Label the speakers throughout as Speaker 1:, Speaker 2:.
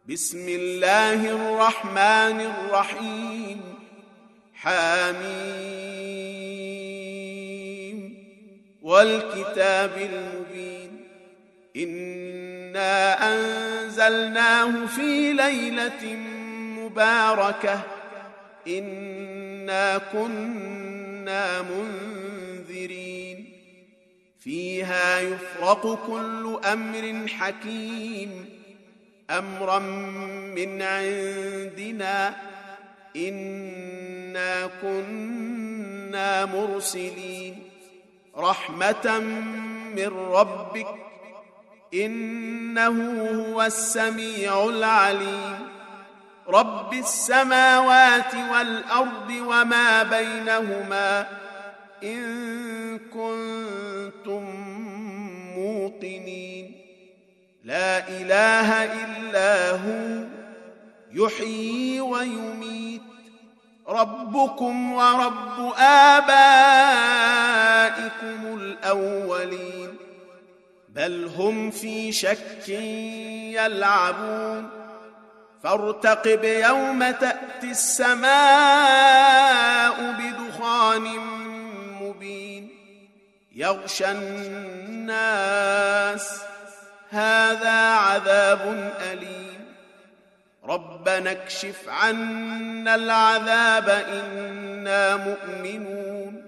Speaker 1: بسم الله الرحمن الرحيم حميم والكتاب المبين إنا أنزلناه في ليلة مباركة إنا كنا منذرين فيها يفرق كل أمر حكيم أمرا من عندنا إنا كنا مرسلين رحمة من ربك إنه هو السميع العليم رب السماوات والأرض وما بينهما إن كنتم موقنين لا إله إلا هو يحيي ويميت ربكم ورب آبائكم الأولين بل هم في شك يلعبون فارتقب يوم تأتي السماء بدخان مبين يغشى الناس هذا عذاب أليم ربنا اكشف عنا العذاب إنا مؤمنون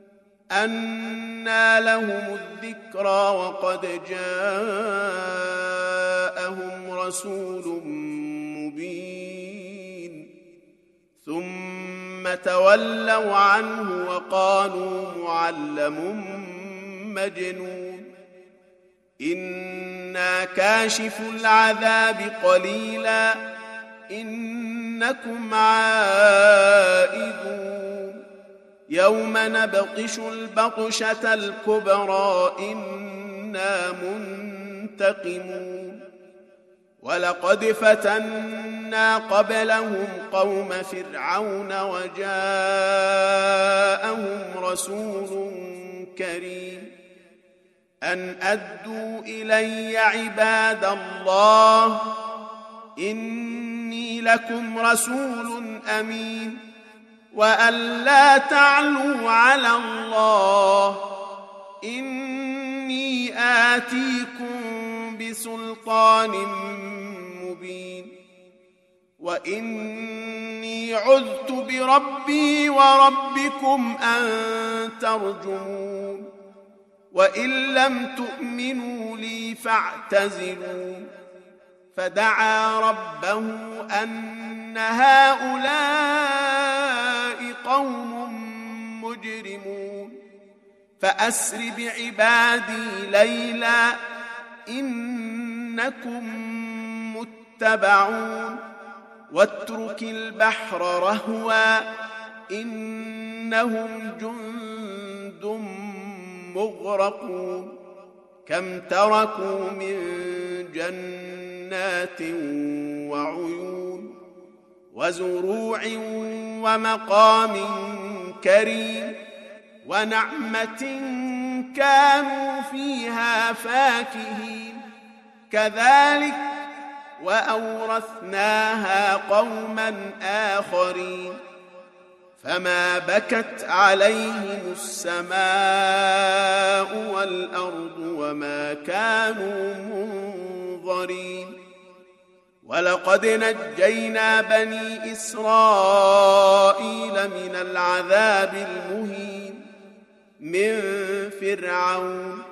Speaker 1: أنى لهم الذكرى وقد جاءهم رسول مبين ثم تولوا عنه وقالوا معلم مجنون إنا كاشف العذاب قليلا إنكم عائدون يوم نبطش البطشة الكبرى إنا منتقمون ولقد فتنا قبلهم قوم فرعون وجاءهم رسول كريم أن أدوا إلي عباد الله إني لكم رسول أمين وأن لا تعلوا على الله إني آتيكم بسلطان مبين وإني عذت بربي وربكم أن ترجمون وإن لم تؤمنوا لي فاعتزلون فدعا ربه أن هؤلاء قوم مجرمون فأسر بعبادي ليلا إنكم متبعون واترك البحر رهوا إنهم جند مغرقون كم تركوا من جنات وعيون وزروع ومقام كريم ونعمة كانوا فيها فاكهين كذلك وأورثناها قوما آخرين فما بكت عليهم السماء والأرض وما كانوا منظرين ولقد نجينا بني إسرائيل من العذاب المهين من فرعون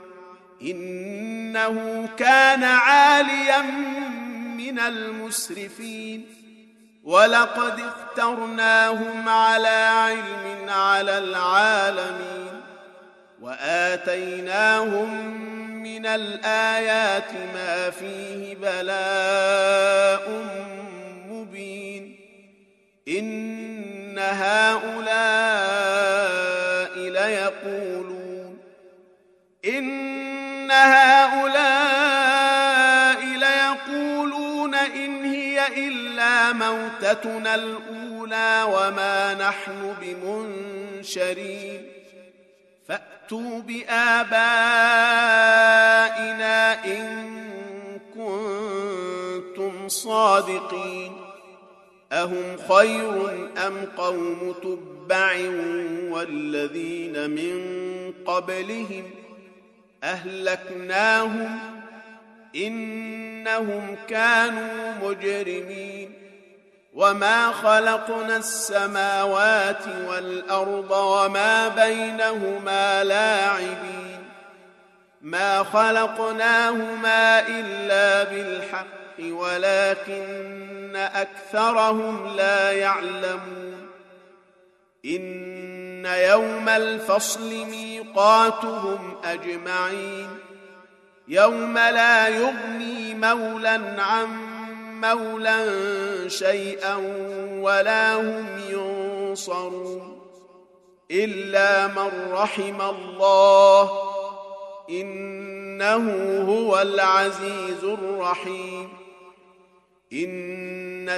Speaker 1: إنه كان عاليا من المسرفين ولقد اخترناهم على علم على العالمين وآتيناهم من الآيات ما فيه بلاء مبين إن هؤلاء ليقولون إن هي إلا موتتنا الأولى وما نحن بمنشرين فأتوا بآبائنا إن كنتم صادقين أهم خير أم قوم تبع والذين من قبلهم أهلكناهم إنهم كانوا مجرمين وما خلقنا السماوات والأرض وما بينهما لاعبين ما خلقناهما إلا بالحق ولكن أكثرهم لا يعلمون إن يوم الفصل ميقاتهم أجمعين يوم لا يغني مولى عن مولى شيئا ولا هم ينصرون إلا من رحم الله إنه هو العزيز الرحيم إن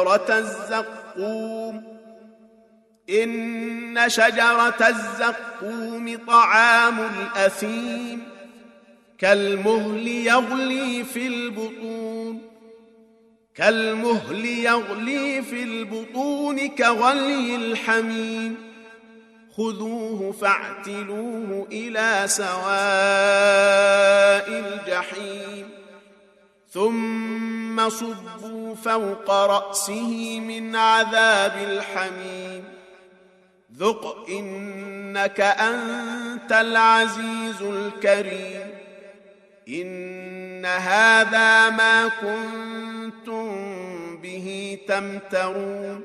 Speaker 1: شجرة الزقوم طعام الأثيم كالمهل يغلي في البطون كغلي الحميم خذوه فاعتلوه إلى سواء الجحيم ثم صبوا فوق رأسه من عذاب الحميم ذق إنك أنت العزيز الكريم إن هذا ما كنتم به تمترون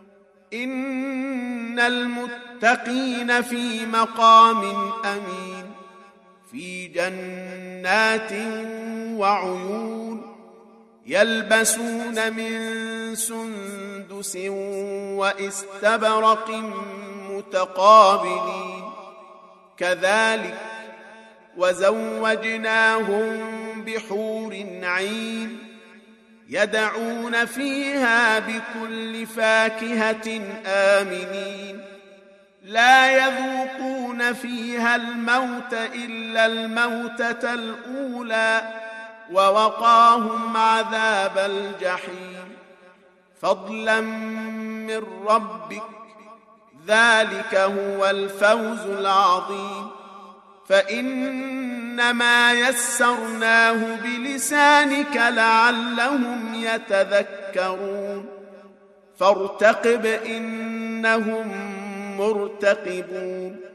Speaker 1: إن المتقين في مقام أمين في جنات وعيون يلبسون من سندس واستبرق متقابلين كذلك وزوجناهم بحور عين يدعون فيها بكل فاكهة آمنين لا يذوقون فيها الموت إلا الموتة الأولى ووقاهم عذاب الجحيم فضلا من ربك ذلك هو الفوز العظيم فإنما يسرناه بلسانك لعلهم يتذكرون فارتقب إنهم مرتقبون